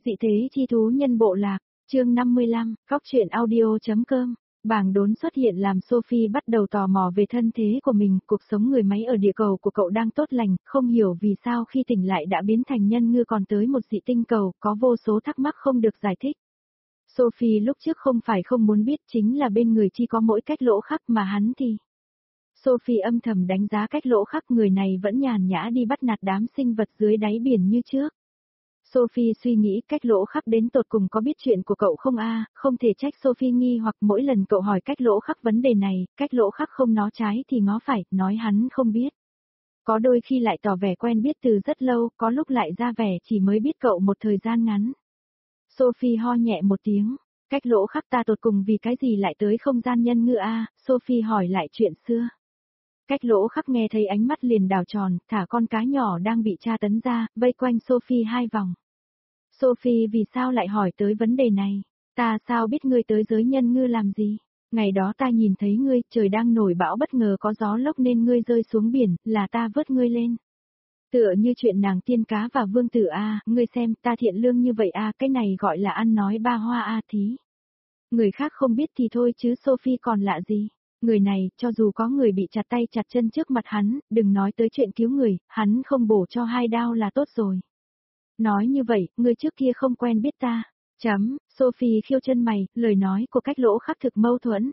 Dị thế chi thú nhân bộ lạc, chương 55, góc truyện audio.com. Bảng đốn xuất hiện làm Sophie bắt đầu tò mò về thân thế của mình, cuộc sống người máy ở địa cầu của cậu đang tốt lành, không hiểu vì sao khi tỉnh lại đã biến thành nhân ngư còn tới một dị tinh cầu, có vô số thắc mắc không được giải thích. Sophie lúc trước không phải không muốn biết, chính là bên người chỉ có mỗi Cách Lỗ Khắc mà hắn thì. Sophie âm thầm đánh giá Cách Lỗ Khắc, người này vẫn nhàn nhã đi bắt nạt đám sinh vật dưới đáy biển như trước. Sophie suy nghĩ Cách Lỗ Khắc đến tột cùng có biết chuyện của cậu không không thể trách Sophie nghi hoặc mỗi lần cậu hỏi Cách Lỗ Khắc vấn đề này, Cách Lỗ Khắc không ngó trái thì ngó phải, nói hắn không biết. Có đôi khi lại tỏ vẻ quen biết từ rất lâu, có lúc lại ra vẻ chỉ mới biết cậu một thời gian ngắn. Sophie ho nhẹ một tiếng, Cách Lỗ Khắc ta tột cùng vì cái gì lại tới không gian nhân ngư Sophie hỏi lại chuyện xưa. Cách Lỗ Khắc nghe thấy ánh mắt liền đảo tròn, thả con cá nhỏ đang bị tra tấn ra, vây quanh Sophie 2 vòng. Sophie vì sao lại hỏi tới vấn đề này? Ta sao biết ngươi tới giới nhân ngư làm gì? Ngày đó ta nhìn thấy ngươi, trời đang nổi bão bất ngờ có gió lốc nên ngươi rơi xuống biển, là ta vớt ngươi lên. Tựa như chuyện nàng tiên cá và vương tử ngươi xem ta thiện lương như vậy cái này gọi là ăn nói ba hoa thí. Người khác không biết thì thôi chứ Sophie còn lạ gì. Người này, cho dù có người bị chặt tay chặt chân trước mặt hắn, đừng nói tới chuyện cứu người, hắn không bổ cho 2 đao là tốt rồi. Nói như vậy, ngươi trước kia không quen biết ta. Sophie khiêu chân mày, lời nói của Cách Lỗ Khắc thực mâu thuẫn.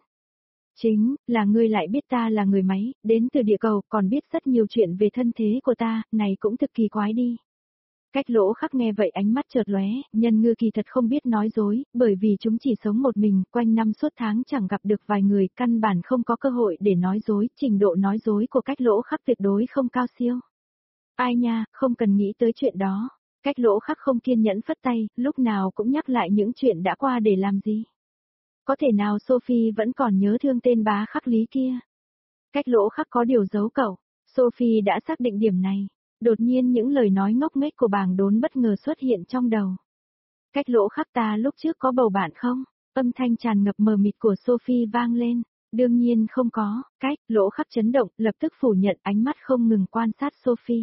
Chính là ngươi lại biết ta là người máy, đến từ địa cầu, còn biết rất nhiều chuyện về thân thế của ta, này cũng thực kỳ quái đi. Cách Lỗ Khắc nghe vậy ánh mắt chợt lóe, nhân ngư kỳ thật không biết nói dối, bởi vì chúng chỉ sống một mình, quanh năm suốt tháng chẳng gặp được vài người, căn bản không có cơ hội để nói dối, trình độ nói dối của Cách Lỗ Khắc tuyệt đối không cao siêu. Ai nha, không cần nghĩ tới chuyện đó. Cách Lỗ Khắc không kiên nhẫn phất tay, lúc nào cũng nhắc lại những chuyện đã qua để làm gì. Có thể nào Sophie vẫn còn nhớ thương tên bá khắc lý kia? Cách Lỗ Khắc có điều giấu cậu, Sophie đã xác định điểm này. Đột nhiên những lời nói ngốc nghếch của bàng đốn bất ngờ xuất hiện trong đầu. Cách Lỗ Khắc ta lúc trước có bầu bạn không? Âm thanh tràn ngập mờ mịt của Sophie vang lên. Đương nhiên không có, Cách Lỗ Khắc chấn động, lập tức phủ nhận, ánh mắt không ngừng quan sát Sophie.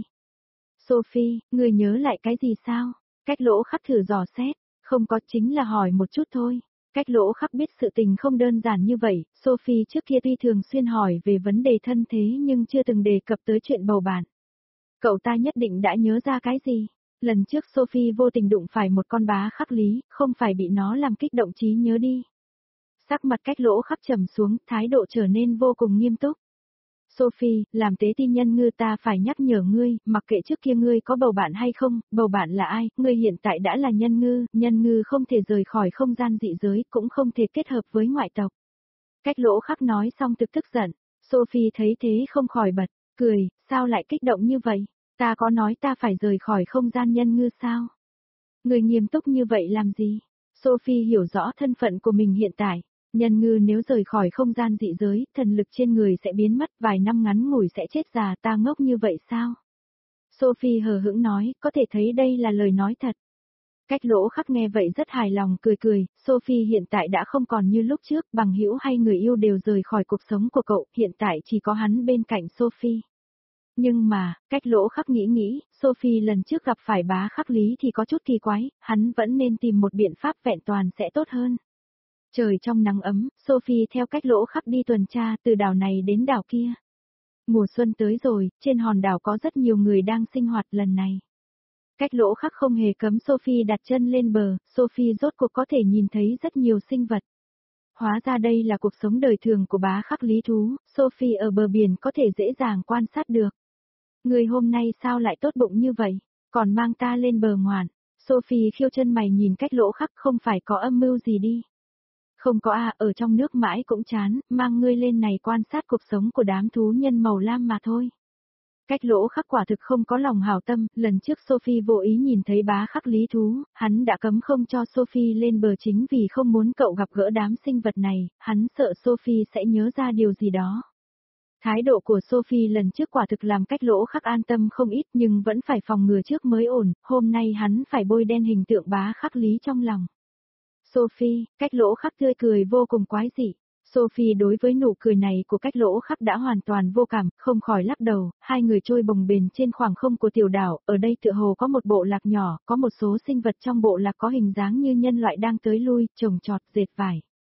Sophie, người nhớ lại cái gì sao? Cách Lỗ Khắc thử dò xét, không có, chính là hỏi một chút thôi. Cách Lỗ Khắc biết sự tình không đơn giản như vậy, Sophie trước kia tuy thường xuyên hỏi về vấn đề thân thế nhưng chưa từng đề cập tới chuyện bầu bạn. Cậu ta nhất định đã nhớ ra cái gì? Lần trước Sophie vô tình đụng phải một con bá khắc lý, không phải bị nó làm kích động trí nhớ đi. Sắc mặt Cách Lỗ Khắc trầm xuống, thái độ trở nên vô cùng nghiêm túc. Sophie, làm tế ti nhân ngư ta phải nhắc nhở ngươi, mặc kệ trước kia ngươi có bầu bạn hay không, bầu bạn là ai, ngươi hiện tại đã là nhân ngư không thể rời khỏi không gian dị giới, cũng không thể kết hợp với ngoại tộc. Cách Lỗ Khắc nói xong thực tức giận, Sophie thấy thế không khỏi bật, cười, sao lại kích động như vậy, ta có nói ta phải rời khỏi không gian nhân ngư sao? Ngươi nghiêm túc như vậy làm gì? Sophie hiểu rõ thân phận của mình hiện tại. Nhân ngư nếu rời khỏi không gian dị giới, thần lực trên người sẽ biến mất, vài năm ngắn ngủi sẽ chết già, ta ngốc như vậy sao? Sophie hờ hững nói, có thể thấy đây là lời nói thật. Cách Lỗ Khắc nghe vậy rất hài lòng, cười, Sophie hiện tại đã không còn như lúc trước, bằng hữu hay người yêu đều rời khỏi cuộc sống của cậu, hiện tại chỉ có hắn bên cạnh Sophie. Nhưng mà, Cách Lỗ Khắc nghĩ, Sophie lần trước gặp phải bá khắc lý thì có chút kỳ quái, hắn vẫn nên tìm một biện pháp vẹn toàn sẽ tốt hơn. Trời trong nắng ấm, Sophie theo Cách Lỗ Khắc đi tuần tra từ đảo này đến đảo kia. Mùa xuân tới rồi, trên hòn đảo có rất nhiều người đang sinh hoạt lần này. Cách Lỗ Khắc không hề cấm Sophie đặt chân lên bờ, Sophie rốt cuộc có thể nhìn thấy rất nhiều sinh vật. Hóa ra đây là cuộc sống đời thường của bá khắc lý thú, Sophie ở bờ biển có thể dễ dàng quan sát được. Người hôm nay sao lại tốt bụng như vậy, còn mang ta lên bờ ngoạn. Sophie khiêu chân mày nhìn Cách Lỗ Khắc, không phải có âm mưu gì đi. Không có ở trong nước mãi cũng chán, mang ngươi lên này quan sát cuộc sống của đám thú nhân màu lam mà thôi. Cách Lỗ Khắc quả thực không có lòng hảo tâm, lần trước Sophie vô ý nhìn thấy bá khắc lý thú, hắn đã cấm không cho Sophie lên bờ chính vì không muốn cậu gặp gỡ đám sinh vật này, hắn sợ Sophie sẽ nhớ ra điều gì đó. Thái độ của Sophie lần trước quả thực làm Cách Lỗ Khắc an tâm không ít nhưng vẫn phải phòng ngừa trước mới ổn, hôm nay hắn phải bôi đen hình tượng bá khắc lý trong lòng. Sophie, Cách Lỗ Khắc tươi cười vô cùng quái dị. Sophie đối với nụ cười này của Cách Lỗ Khắc đã hoàn toàn vô cảm, không khỏi lắc đầu, hai người trôi bồng bềnh trên khoảng không của tiểu đảo, ở đây tựa hồ có một bộ lạc nhỏ, có một số sinh vật trong bộ lạc có hình dáng như nhân loại đang tới lui, trồng trọt, dệt vải.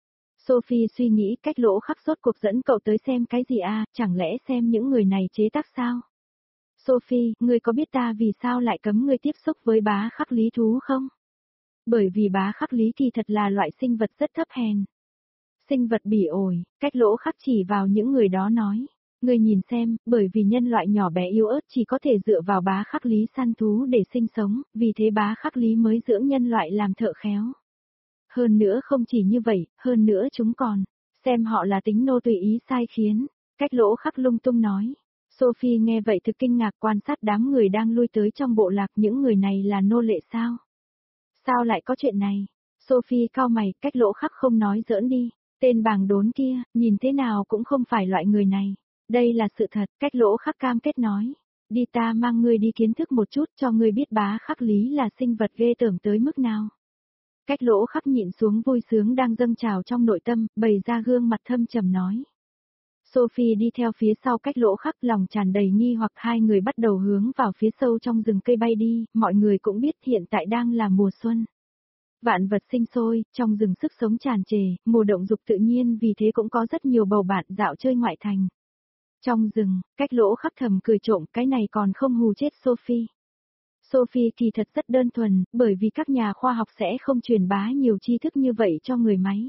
Sophie suy nghĩ Cách Lỗ Khắc rốt cuộc dẫn cậu tới xem cái gì à, chẳng lẽ xem những người này chế tác sao? Sophie, ngươi có biết ta vì sao lại cấm ngươi tiếp xúc với bá khắc lý thú không? Bởi vì bá khắc lý kỳ thật là loại sinh vật rất thấp hèn. Sinh vật bỉ ổi, Cách Lỗ Khắc chỉ vào những người đó nói. Ngươi nhìn xem, bởi vì nhân loại nhỏ bé yếu ớt chỉ có thể dựa vào bá khắc lý săn thú để sinh sống, vì thế bá khắc lý mới dưỡng nhân loại làm thợ khéo. Hơn nữa không chỉ như vậy, hơn nữa chúng còn, xem họ là tính nô tùy ý sai khiến. Cách Lỗ Khắc lung tung nói. Sophie nghe vậy thực kinh ngạc quan sát đám người đang lui tới trong bộ lạc, những người này là nô lệ sao? Sao lại có chuyện này? Sophie cau mày, Cách Lỗ Khắc không nói giỡn đi. Tên bàng đốn kia, nhìn thế nào cũng không phải loại người này. Đây là sự thật, Cách Lỗ Khắc cam kết nói. Đi ta mang ngươi đi kiến thức một chút cho ngươi biết bá khắc lý là sinh vật ghê tởm tới mức nào. Cách Lỗ Khắc nhịn xuống vui sướng đang dâng trào trong nội tâm, bày ra gương mặt thâm trầm nói. Sophie đi theo phía sau Cách Lỗ Khắc lòng tràn đầy nghi hoặc hai người bắt đầu hướng vào phía sâu trong rừng cây bay đi, mọi người cũng biết hiện tại đang là mùa xuân. Vạn vật sinh sôi, trong rừng sức sống tràn trề, mùa động dục tự nhiên vì thế cũng có rất nhiều bầu bạn dạo chơi ngoại thành. Trong rừng, Cách Lỗ Khắc thầm cười trộm cái này còn không hù chết Sophie. Sophie kỳ thật rất đơn thuần, bởi vì các nhà khoa học sẽ không truyền bá nhiều tri thức như vậy cho người máy.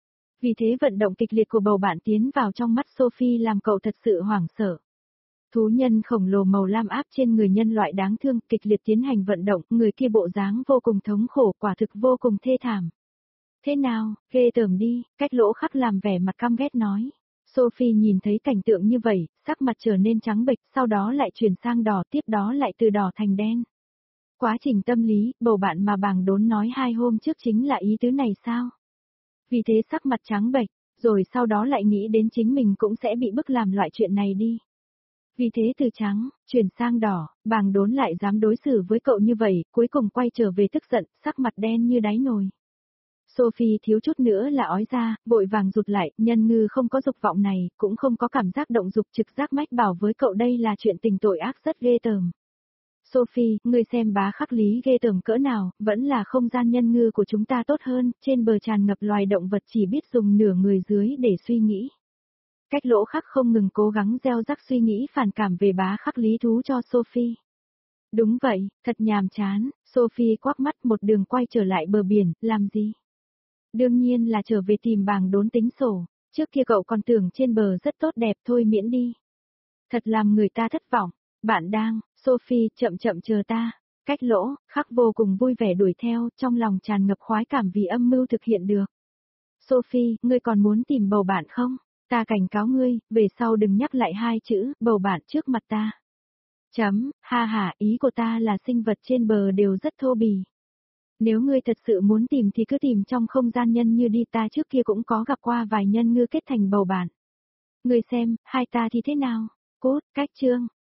Vì thế vận động kịch liệt của bầu bạn tiến vào trong mắt Sophie làm cậu thật sự hoảng sợ. Thú nhân khổng lồ màu lam áp trên người nhân loại đáng thương, kịch liệt tiến hành vận động, người kia bộ dáng vô cùng thống khổ, quả thực vô cùng thê thảm. Thế nào, ghê tởm đi, Cách Lỗ Khắc làm vẻ mặt căm ghét nói. Sophie nhìn thấy cảnh tượng như vậy, sắc mặt trở nên trắng bệch, sau đó lại chuyển sang đỏ, tiếp đó lại từ đỏ thành đen. Quá trình tâm lý, bầu bạn mà bàng đốn nói 2 hôm trước chính là ý tứ này sao? Vì thế sắc mặt trắng bệch, rồi sau đó lại nghĩ đến chính mình cũng sẽ bị bức làm loại chuyện này đi. Vì thế từ trắng, chuyển sang đỏ, bàng đốn lại dám đối xử với cậu như vậy, cuối cùng quay trở về tức giận, sắc mặt đen như đáy nồi. Sophie thiếu chút nữa là ói ra, vội vàng rụt lại, nhân ngư không có dục vọng này, cũng không có cảm giác động dục trực giác mách bảo với cậu đây là chuyện tình tội ác rất ghê tởm. Sophie, ngươi xem bá khắc lý ghê tởm cỡ nào, vẫn là không gian nhân ngư của chúng ta tốt hơn, trên bờ tràn ngập loài động vật chỉ biết dùng nửa người dưới để suy nghĩ. Cách Lỗ Khắc không ngừng cố gắng gieo rắc suy nghĩ phản cảm về bá khắc lý thú cho Sophie. Đúng vậy, thật nhàm chán, Sophie quắc mắt một đường quay trở lại bờ biển, làm gì? Đương nhiên là trở về tìm bàng đốn tính sổ, trước kia cậu còn tưởng trên bờ rất tốt đẹp thôi miễn đi. Thật làm người ta thất vọng, bạn đang, Sophie chậm chậm chờ ta. Cách Lỗ Khắc vô cùng vui vẻ đuổi theo, trong lòng tràn ngập khoái cảm vì âm mưu thực hiện được. Sophie, ngươi còn muốn tìm bầu bạn không? Ta cảnh cáo ngươi, về sau đừng nhắc lại 2 chữ, bầu bạn trước mặt ta. Ha ha, ý của ta là sinh vật trên bờ đều rất thô bỉ. Nếu ngươi thật sự muốn tìm thì cứ tìm trong không gian nhân như đi, ta trước kia cũng có gặp qua vài nhân ngư kết thành bầu bạn. Ngươi xem, hai ta thì thế nào? Cốt, cách chương.